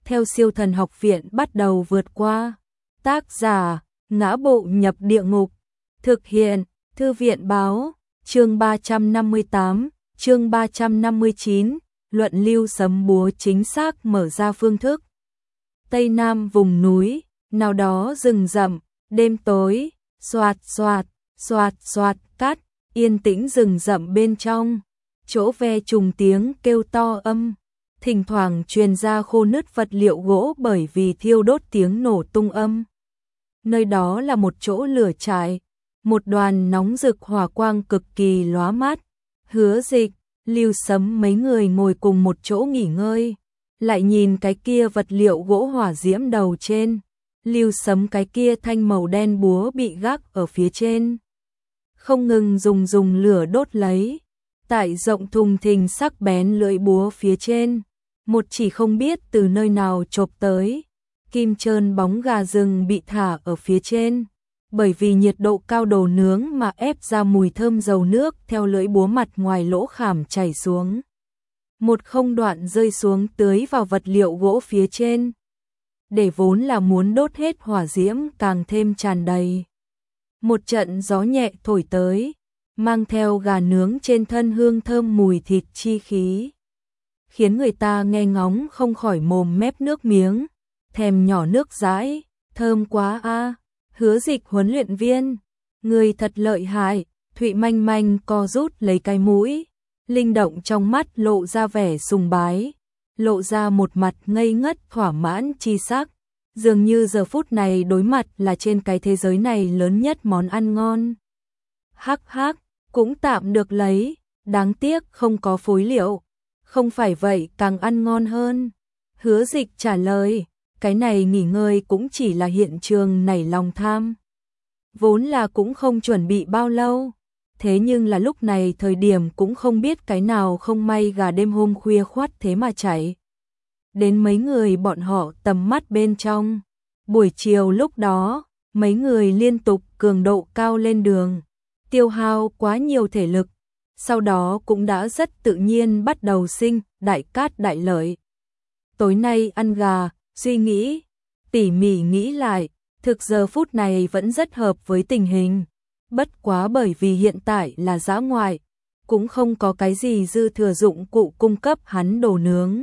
theo Siêu Thần Học Viện bắt đầu vượt qua. Tác giả: Ngã Bộ Nhập Địa Ngục. Thực hiện: Thư viện báo. Chương 358, chương 359, luận lưu sấm búa chính xác mở ra phương thức. Tây Nam vùng núi, nào đó rừng rậm, đêm tối, xoạt xoạt, xoạt xoạt cát, yên tĩnh rừng rậm bên trong, chỗ ve trùng tiếng kêu to âm, thỉnh thoảng truyền ra khô nứt vật liệu gỗ bởi vì thiêu đốt tiếng nổ tung âm. Nơi đó là một chỗ lửa trại, một đoàn nóng rực hỏa quang cực kỳ lóa mắt. Hứa Dịch, Lưu Sấm mấy người ngồi cùng một chỗ nghỉ ngơi, lại nhìn cái kia vật liệu gỗ hỏa diễm đầu trên. Lưu Sấm cái kia thanh màu đen búa bị gác ở phía trên, không ngừng dùng lửa đốt lấy. Tại rộng thùng thình sắc bén lưỡi búa phía trên, một chỉ không biết từ nơi nào chộp tới, kim trơn bóng gà rừng bị thả ở phía trên. Bởi vì nhiệt độ cao đồ nướng mà ép ra mùi thơm dầu nước theo lưỡi búa mặt ngoài lỗ khảm chảy xuống. Một không đoạn rơi xuống tưới vào vật liệu gỗ phía trên. Để vốn là muốn đốt hết hỏa diễm càng thêm tràn đầy. Một trận gió nhẹ thổi tới, mang theo gà nướng trên thân hương thơm mùi thịt chi khí, khiến người ta nghe ngóng không khỏi mồm mép nước miếng, thèm nhỏ nước dãi, thơm quá a. Hứa Dịch huấn luyện viên, người thật lợi hại. Thụy Manh Manh co rút lấy cái mũi, linh động trong mắt lộ ra vẻ sùng bái, lộ ra một mặt ngây ngất thỏa mãn chi sắc, dường như giờ phút này đối mặt là trên cái thế giới này lớn nhất món ăn ngon. Hắc hắc, cũng tạm được lấy, đáng tiếc không có phối liệu, không phải vậy càng ăn ngon hơn. Hứa Dịch trả lời, cái này nghỉ ngơi cũng chỉ là hiện trường nảy lòng tham. Vốn là cũng không chuẩn bị bao lâu, thế nhưng là lúc này thời điểm cũng không biết cái nào không may gà đêm hôm khuya khoắt thế mà chạy đến mấy người bọn họ tầm mắt bên trong. Buổi chiều lúc đó, mấy người liên tục cường độ cao lên đường, tiêu hao quá nhiều thể lực, sau đó cũng đã rất tự nhiên bắt đầu sinh đại cát đại lợi. Tối nay ăn gà, suy nghĩ, tỉ mỉ nghĩ lại, thực giờ phút này vẫn rất hợp với tình hình. Bất quá bởi vì hiện tại là dã ngoại, cũng không có cái gì dư thừa dụng cụ cung cấp hắn đồ nướng.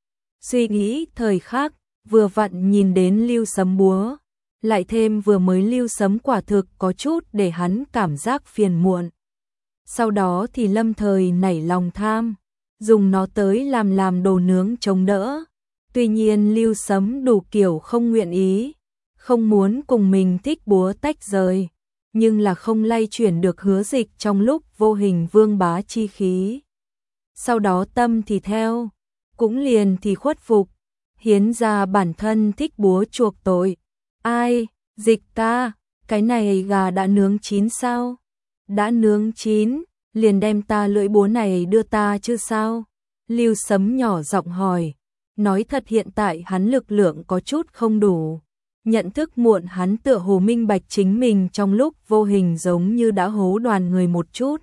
Suy nghĩ thời khắc, vừa vặn nhìn đến lưu sấm búa, lại thêm vừa mới lưu sấm quả thực có chút để hắn cảm giác phiền muộn. Sau đó thì lâm thời nảy lòng tham, dùng nó tới làm đồ nướng chống đỡ. Tuy nhiên lưu sấm đủ kiểu không nguyện ý, không muốn cùng mình thích búa tách rời, nhưng là không lay chuyển được Hứa Dịch trong lúc vô hình vương bá chi khí. Sau đó tâm thì theo, cũng liền thì khuất phục, hiến ra bản thân thích búa chuộc tội. Ai, Dịch ca, cái này gà đã nướng chín sao? Đã nướng chín, liền đem ta lưỡi búa này đưa ta chứ sao? Lưu Sấm nhỏ giọng hỏi. Nói thật hiện tại hắn lực lượng có chút không đủ, nhận thức muộn hắn tựa hồ minh bạch chính mình trong lúc vô hình giống như đã hố đoàn người một chút.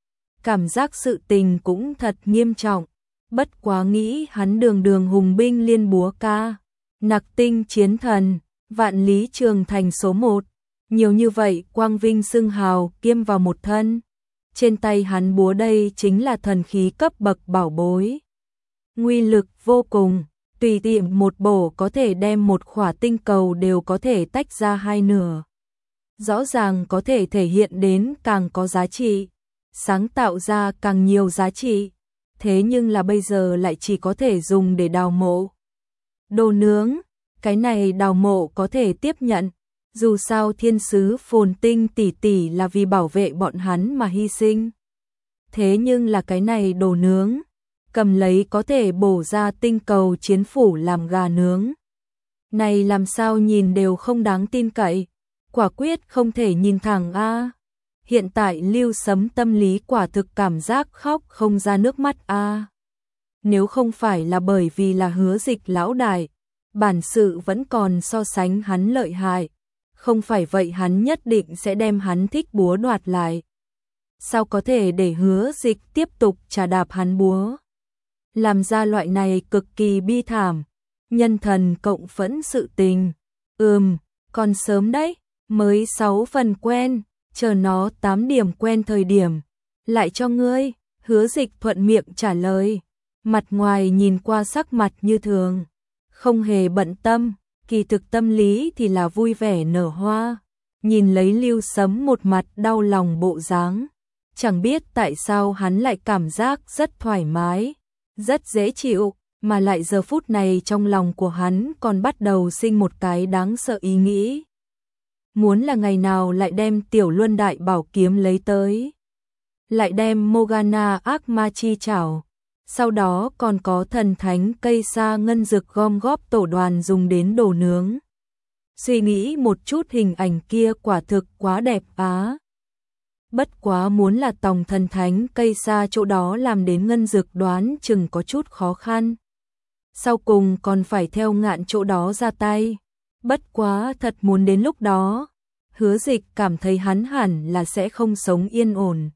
Cảm giác sự tình cũng thật nghiêm trọng, bất quá nghĩ hắn đường hùng binh liên búa ca, nặc tinh chiến thần, vạn lý trường thành số 1, nhiều như vậy quang vinh xưng hào kiêm vào một thân. Trên tay hắn búa đây chính là thần khí cấp bậc bảo bối. Nguy lực vô cùng, tùy tiện một bổ có thể đem một khỏa tinh cầu đều có thể tách ra hai nửa. Rõ ràng có thể thể hiện đến càng có giá trị, sáng tạo ra càng nhiều giá trị, thế nhưng là bây giờ lại chỉ có thể dùng để đào mộ. Đồ nướng, cái này đào mộ có thể tiếp nhận, dù sao thiên sứ phồn tinh tỷ tỷ là vì bảo vệ bọn hắn mà hy sinh. Thế nhưng là cái này đồ nướng, cầm lấy có thể bổ ra tinh cầu chiến phủ làm gà nướng. Này làm sao nhìn đều không đáng tin cậy, quả quyết không thể nhìn thẳng a. Hiện tại Lưu Sấm tâm lý quả thực cảm giác khóc không ra nước mắt a. Nếu không phải là bởi vì là Hứa Dịch lão đại, bản sự vẫn còn so sánh hắn lợi hại, không phải vậy hắn nhất định sẽ đem hắn thích búa đoạt lại. Sao có thể để Hứa Dịch tiếp tục trà đạp hắn búa? Làm ra loại này cực kỳ bi thảm, nhân thần cộng phẫn sự tình. Còn sớm đấy, mới 6 phần quen, chờ nó 8 điểm quen thời điểm, lại cho ngươi. Hứa Dịch thuận miệng trả lời, mặt ngoài nhìn qua sắc mặt như thường, không hề bận tâm, kỳ thực tâm lý thì là vui vẻ nở hoa. Nhìn lấy Lưu Sấm một mặt đau lòng bộ dáng, chẳng biết tại sao hắn lại cảm giác rất thoải mái, rất dễ chịu, mà lại giờ phút này trong lòng của hắn còn bắt đầu sinh một cái đáng sợ ý nghĩ. Muốn là ngày nào lại đem Tiểu Luân Đại Bảo kiếm lấy tới, lại đem Morgana ác ma chi chảo, sau đó còn có thần thánh cây sa ngân dược gom góp tổ đoàn dùng đến đồ nướng. Suy nghĩ một chút hình ảnh kia quả thực quá đẹp á. Bất quá muốn là tòng thần thánh cây sa chỗ đó làm đến ngân dược đoán chừng có chút khó khăn. Sau cùng còn phải theo Ngạn chỗ đó ra tay. Bất quá thật muốn đến lúc đó, Hứa Dịch cảm thấy hắn hẳn là sẽ không sống yên ổn.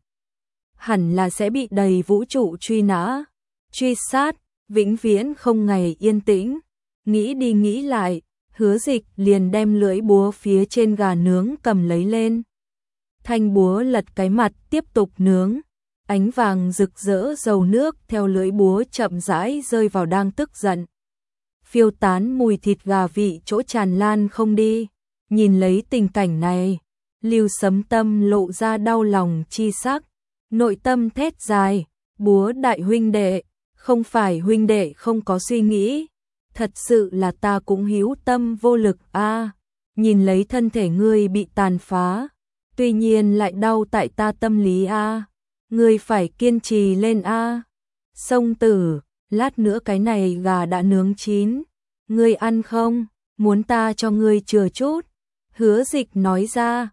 Hẳn là sẽ bị đầy vũ trụ truy nã, truy sát, vĩnh viễn không ngày yên tĩnh. Nghĩ đi nghĩ lại, Hứa Dịch liền đem lưỡi búa phía trên gà nướng cầm lấy lên. Thanh búa lật cái mặt tiếp tục nướng, ánh vàng rực rỡ dầu nước theo lưỡi búa chậm rãi rơi vào đang tức giận. Phiêu tán mùi thịt gà vị chỗ tràn lan không đi. Nhìn lấy tình cảnh này, Lưu Sấm tâm lộ ra đau lòng chi sắc, nội tâm thét dài, búa đại huynh đệ, không phải huynh đệ không có suy nghĩ, thật sự là ta cũng hữu tâm vô lực a. Nhìn lấy thân thể ngươi bị tàn phá, tuy nhiên lại đau tại ta tâm lý a. Ngươi phải kiên trì lên a. Sông Tử, lát nữa cái này gà đã nướng chín, ngươi ăn không? Muốn ta cho ngươi chừa chút? Hứa Dịch nói ra,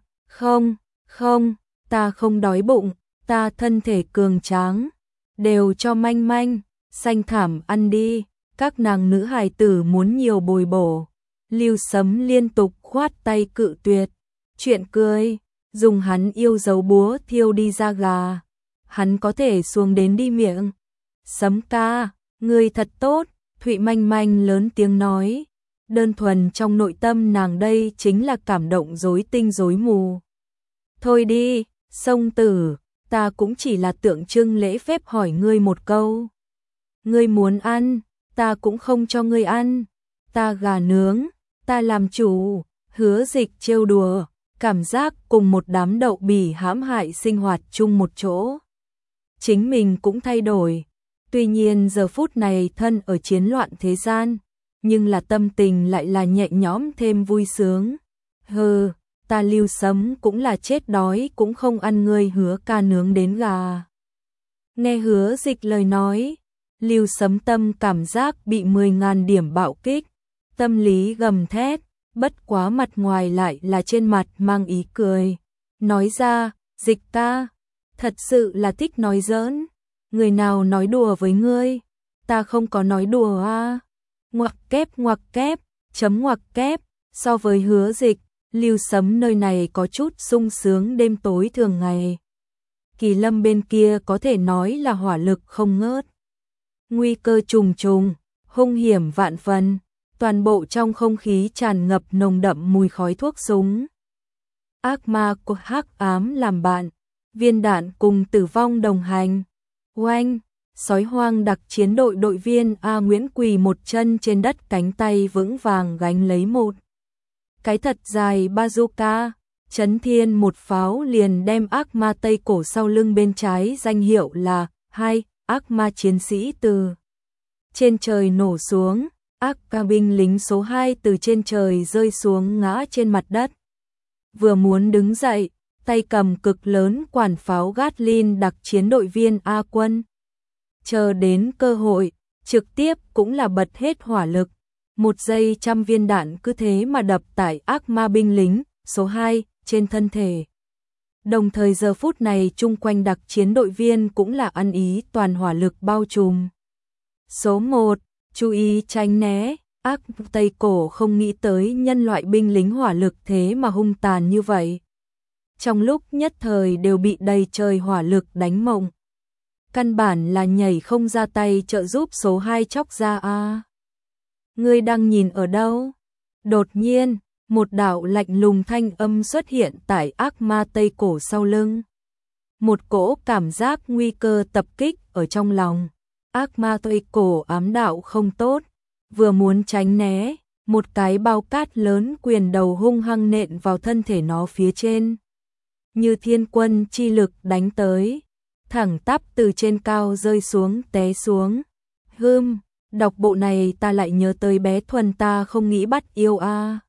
không, ta không đói bụng, ta thân thể cường tráng, đều cho manh manh, xanh thảm ăn đi, các nàng nữ hài tử muốn nhiều bồi bổ. Lưu Sấm liên tục khoát tay cự tuyệt, chuyện cười, dùng hắn yêu dấu búa thiêu đi da gà, hắn có thể xuống đến đi miệng. Sấm ca, ngươi thật tốt, Thụy Manh Manh lớn tiếng nói, đơn thuần trong nội tâm nàng đây chính là cảm động rối tinh rối mù. Thôi đi, Sông Tử, ta cũng chỉ là tượng trưng lễ phép hỏi ngươi một câu. Ngươi muốn ăn, ta cũng không cho ngươi ăn, ta gà nướng, ta làm chủ. Hứa Dịch trêu đùa, cảm giác cùng một đám đậu bỉ hãm hại sinh hoạt chung một chỗ. Chính mình cũng thay đổi, tuy nhiên giờ phút này thân ở chiến loạn thế gian, nhưng là tâm tình lại là nhẹ nhõm thêm vui sướng. Hừ, ta Lưu Sấm cũng là chết đói cũng không ăn ngươi Hứa ca nướng đến gà. Nghe Hứa Dịch lời nói, Lưu Sấm tâm cảm giác bị 10.000 điểm bạo kích, tâm lý gầm thét, bất quá mặt ngoài lại là trên mặt mang ý cười. Nói ra, Dịch ca, thật sự là thích nói giỡn, người nào nói đùa với ngươi, ta không có nói đùa a. Ngoặc kép, chấm ngoặc kép, so với Hứa Dịch, Lưu Sấm nơi này có chút sung sướng đêm tối thường ngày. Kỳ Lâm bên kia có thể nói là hỏa lực không ngớt. Nguy cơ trùng trùng, hung hiểm vạn phần, toàn bộ trong không khí tràn ngập nồng đậm mùi khói thuốc súng. Ác ma của hắc ám làm bạn, viên đạn cùng tử vong đồng hành. Oanh! Sói hoang đặc chiến đội đội viên A Nguyễn quỳ một chân trên đất, cánh tay vững vàng gánh lấy một cái thật dài bazooka, chấn thiên một pháo liền đem ác ma Tây Cổ sau lưng bên trái danh hiệu là hai ác ma chiến sĩ từ trên trời nổ xuống, ác ca binh lính số 2 từ trên trời rơi xuống ngã trên mặt đất. Vừa muốn đứng dậy, tay cầm cực lớn quản pháo Gatling đặc chiến đội viên A Quân. Chờ đến cơ hội, trực tiếp cũng là bật hết hỏa lực. Một giây 100 viên đạn cứ thế mà đập tại ác ma binh lính số 2 trên thân thể. Đồng thời giờ phút này chung quanh đặc chiến đội viên cũng là ăn ý toàn hỏa lực bao trùm. Số 1, chú ý tránh né, ác Tây Cổ không nghĩ tới nhân loại binh lính hỏa lực thế mà hung tàn như vậy. Trong lúc nhất thời đều bị đầy trời hỏa lực đánh mộng. Căn bản là nhảy không ra tay trợ giúp số 2 chóc ra a. Ngươi đang nhìn ở đâu? Đột nhiên, một đạo lạnh lùng thanh âm xuất hiện tại ác ma Tây Cổ sau lưng. Một cỗ cảm giác nguy cơ tập kích ở trong lòng. Ác ma Tây Cổ ám đạo không tốt, vừa muốn tránh né, một cái bao cát lớn quyền đầu hung hăng nện vào thân thể nó phía trên. Như thiên quân chi lực đánh tới, thẳng tắp từ trên cao rơi xuống té xuống. Đọc bộ này ta lại nhớ tới bé Thuần ta không nghĩ bắt yêu a.